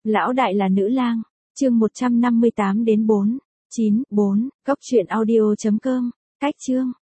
Lão đại là nữ lang. Chương 158 đến 4. 9. 4. Cốc truyện audio.com. Cách chương.